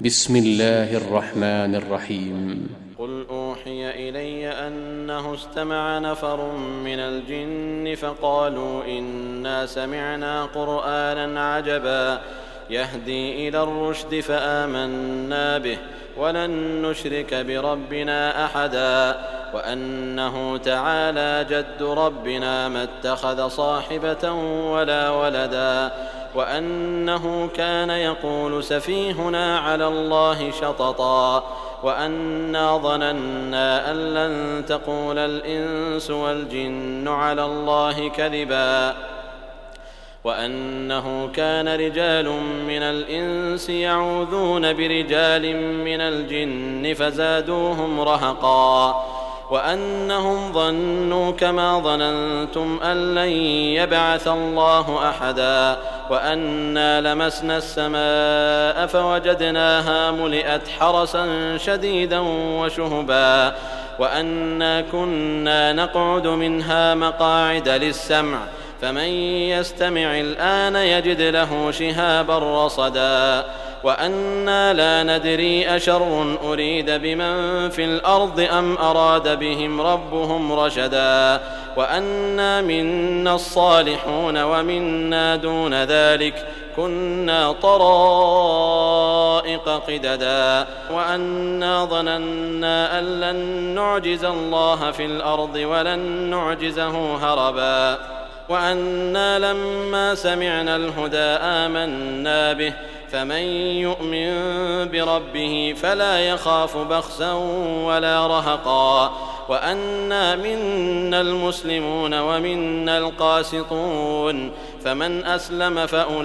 بسم الله الرحمن الرحيم. قل أوحي إلي أنه استمع نفر من الجن فقالوا إنا سمعنا قرآنا عجبا يهدي إلى الرشد فآمنا به ولن نشرك بربنا أحدا وأنه تعالى جد ربنا ما اتخذ صاحبة ولا ولدا وأنه كان يقول سفيهنا على الله شططا وأنا ظننا أن لن تقول الإنس والجن على الله كذبا وأنه كان رجال من الإنس يعوذون برجال من الجن فزادوهم رهقا وأنهم ظنوا كما ظننتم أن لن يبعث الله أحدا وأنا لمسنا السماء فوجدناها ملئت حرسا شديدا وشهبا وأنا كنا نقعد منها مقاعد للسمع فمن يستمع الآن يجد له شهابا رصدا وأنا لا ندري أشر أريد بمن في الأرض أم أراد بهم ربهم رشدا وأنا منا الصالحون ومنا دون ذلك كنا طرائق قددا وأنا ظننا أن لن نعجز الله في الأرض ولن نعجزه هربا وأنا لما سمعنا الهدى آمنا به فمن يؤمن بربه فلا يخاف بخسا ولا رهقا وأنا منا المسلمون ومنا القاسطون فمن أسلم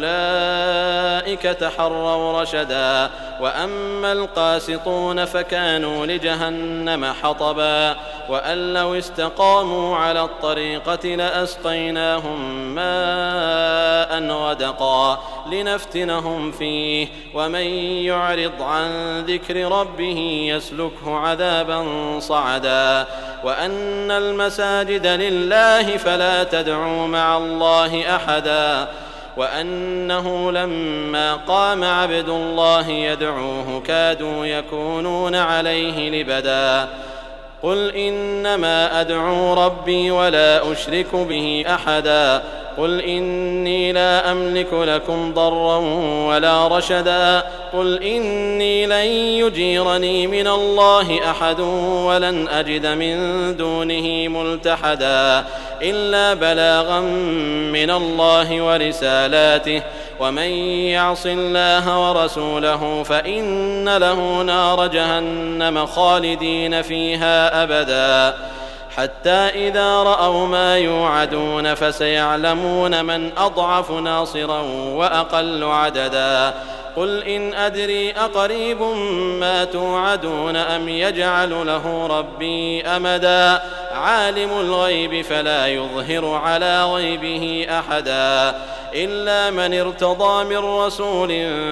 فأولئك تحروا رشدا وأما القاسطون فكانوا لجهنم حطبا وأن لو استقاموا على الطريقة لأسقيناهم ماء غدقا لنفتنهم فيه ومن يعرض عن ذكر ربه يسلكه عذابا صعدا وأن المساجد لله فلا تدعوا مع الله أحدا وأنه لما قام عبد الله يدعوه كادوا يكونون عليه لبدا قل إنما أدعو ربي ولا أشرك به أحدا قل إني لا أملك لكم ضرا ولا رشدا قل إني لن يجيرني من الله أحد ولن أجد من دونه ملتحدا إلا بلاغا من الله ورسالاته ومن يعص الله ورسوله فإن له نار جهنم خالدين فيها أبدا حتى إذا رأوا ما يوعدون فسيعلمون من أضعف ناصرا وأقل عددا قل إن أدري أقريب ما توعدون أم يجعل له ربي أمدا عالم الغيب فلا يظهر على غيبه أحدا إلا من ارتضى من رسول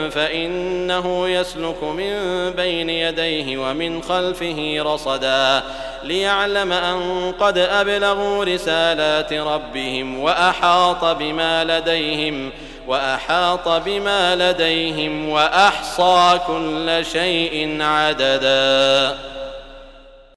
فإنه يسلك من بين يديه ومن خلفه رصدا ليعلم أن قد أبلغوا رسالات ربهم وأحاط بما لديهم وأحصى كل شيء عددا.